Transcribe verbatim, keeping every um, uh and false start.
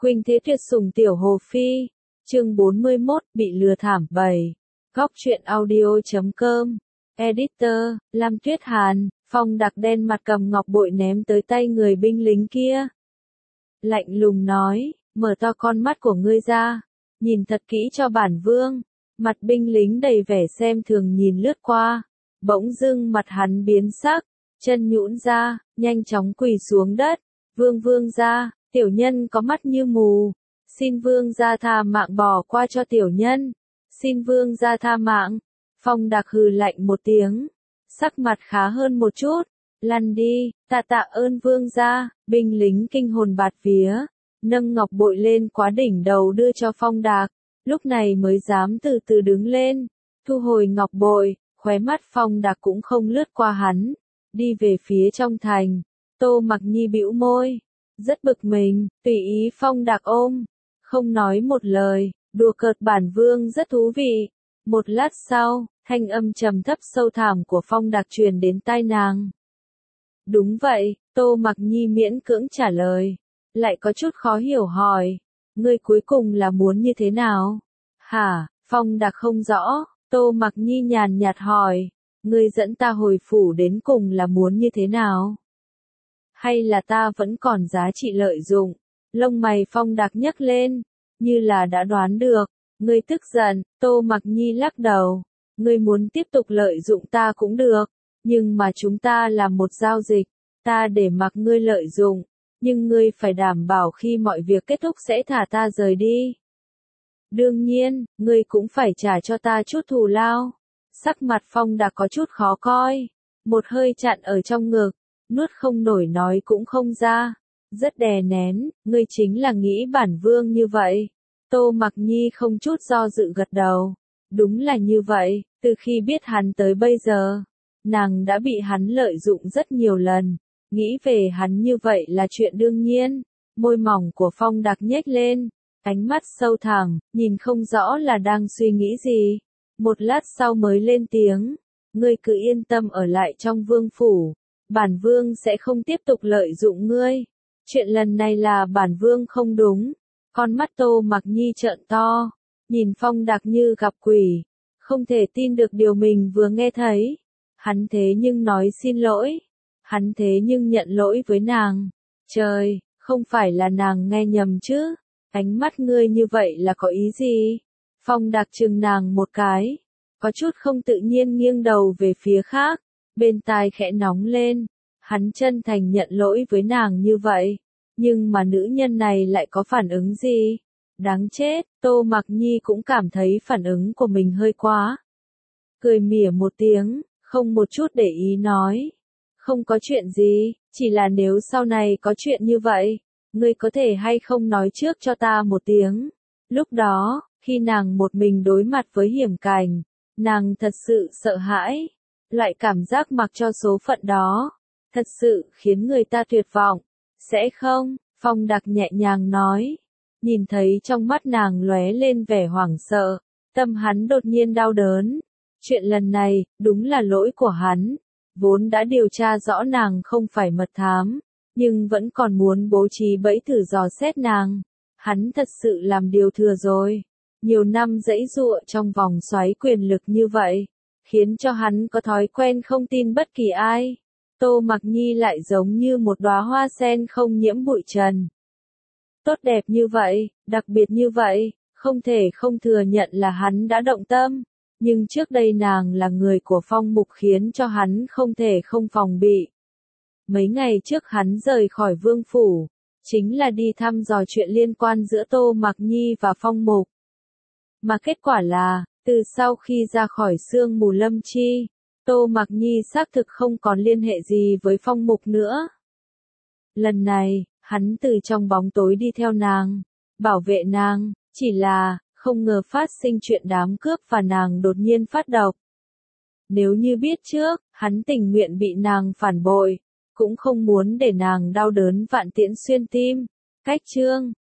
Khuynh thế tuyệt sủng tiểu hồ phi. Chương bốn mươi mốt, bị lừa thảm bảy. Góc truyện audio chấm com. Editor, Lam Tuyết Hàn. Phong Đặc đen mặt cầm ngọc bội ném tới tay người binh lính kia. Lạnh lùng nói, mở to con mắt của ngươi ra, nhìn thật kỹ cho bản vương. Mặt binh lính đầy vẻ xem thường nhìn lướt qua, bỗng dưng mặt hắn biến sắc, chân nhũn ra, nhanh chóng quỳ xuống đất. Vương vương gia, tiểu nhân có mắt như mù, xin vương gia tha mạng bỏ qua cho tiểu nhân, xin vương gia tha mạng. Phong Đặc hừ lạnh một tiếng, sắc mặt khá hơn một chút, lăn đi, tạ tạ ơn vương gia. Binh lính kinh hồn bạt vía, nâng ngọc bội lên quá đỉnh đầu đưa cho Phong Đặc, lúc này mới dám từ từ đứng lên, thu hồi ngọc bội. Khóe mắt Phong Đặc cũng không lướt qua hắn, đi về phía trong thành. Tô Mặc Nhi bĩu môi, rất bực mình, tùy ý Phong Đặc ôm, không nói một lời, đùa cợt bản vương rất thú vị. Một lát sau, thanh âm trầm thấp sâu thẳm của Phong Đặc truyền đến tai nàng. Đúng vậy, Tô Mặc Nhi miễn cưỡng trả lời, lại có chút khó hiểu hỏi, ngươi cuối cùng là muốn như thế nào? Hả? Phong Đặc không rõ. Tô Mặc Nhi nhàn nhạt hỏi, ngươi dẫn ta hồi phủ đến cùng là muốn như thế nào? Hay là ta vẫn còn giá trị lợi dụng? Lông mày Phong Đặc nhấc lên, như là đã đoán được. Ngươi tức giận. Tô Mặc Nhi lắc đầu, ngươi muốn tiếp tục lợi dụng ta cũng được, nhưng mà chúng ta làm một giao dịch, ta để mặc ngươi lợi dụng, nhưng ngươi phải đảm bảo khi mọi việc kết thúc sẽ thả ta rời đi. Đương nhiên, ngươi cũng phải trả cho ta chút thù lao. Sắc mặt Phong Đặc có chút khó coi, một hơi chặn ở trong ngực, nuốt không nổi nói cũng không ra, rất đè nén. Ngươi chính là nghĩ bản vương như vậy? Tô Mặc Nhi không chút do dự gật đầu, đúng là như vậy, từ khi biết hắn tới bây giờ, nàng đã bị hắn lợi dụng rất nhiều lần, nghĩ về hắn như vậy là chuyện đương nhiên. Môi mỏng của Phong Đặc nhếch lên, ánh mắt sâu thẳm, nhìn không rõ là đang suy nghĩ gì. Một lát sau mới lên tiếng, ngươi cứ yên tâm ở lại trong vương phủ, bản vương sẽ không tiếp tục lợi dụng ngươi. Chuyện lần này là bản vương không đúng. Con mắt Tô Mặc Nhi trợn to, nhìn Phong Đặc như gặp quỷ, không thể tin được điều mình vừa nghe thấy. Hắn thế nhưng nói xin lỗi, hắn thế nhưng nhận lỗi với nàng. Trời, không phải là nàng nghe nhầm chứ? Ánh mắt ngươi như vậy là có ý gì? Phong Đặc chừng nàng một cái, có chút không tự nhiên nghiêng đầu về phía khác, bên tai khẽ nóng lên. Hắn chân thành nhận lỗi với nàng như vậy, nhưng mà nữ nhân này lại có phản ứng gì? Đáng chết. Tô Mặc Nhi cũng cảm thấy phản ứng của mình hơi quá. Cười mỉa một tiếng, không một chút để ý nói, không có chuyện gì, chỉ là nếu sau này có chuyện như vậy, ngươi có thể hay không nói trước cho ta một tiếng. Lúc đó, khi nàng một mình đối mặt với hiểm cảnh, nàng thật sự sợ hãi, loại cảm giác mặc cho số phận đó, thật sự khiến người ta tuyệt vọng. Sẽ không? Phong Đặc nhẹ nhàng nói, nhìn thấy trong mắt nàng lóe lên vẻ hoảng sợ, tâm hắn đột nhiên đau đớn. Chuyện lần này, đúng là lỗi của hắn, vốn đã điều tra rõ nàng không phải mật thám, nhưng vẫn còn muốn bố trí bẫy thử dò xét nàng. Hắn thật sự làm điều thừa rồi. Nhiều năm giãy giụa trong vòng xoáy quyền lực như vậy, khiến cho hắn có thói quen không tin bất kỳ ai. Tô Mặc Nhi lại giống như một đóa hoa sen không nhiễm bụi trần. Tốt đẹp như vậy, đặc biệt như vậy, không thể không thừa nhận là hắn đã động tâm. Nhưng trước đây nàng là người của Phong Mục khiến cho hắn không thể không phòng bị. Mấy ngày trước hắn rời khỏi vương phủ, chính là đi thăm dò chuyện liên quan giữa Tô Mặc Nhi và Phong Mục. Mà kết quả là, từ sau khi ra khỏi sương mù lâm chi, Tô Mặc Nhi xác thực không còn liên hệ gì với Phong Mục nữa. Lần này, hắn từ trong bóng tối đi theo nàng, bảo vệ nàng, chỉ là, không ngờ phát sinh chuyện đám cướp và nàng đột nhiên phát độc. Nếu như biết trước, hắn tình nguyện bị nàng phản bội, cũng không muốn để nàng đau đớn vạn tiễn xuyên tim. Cách chương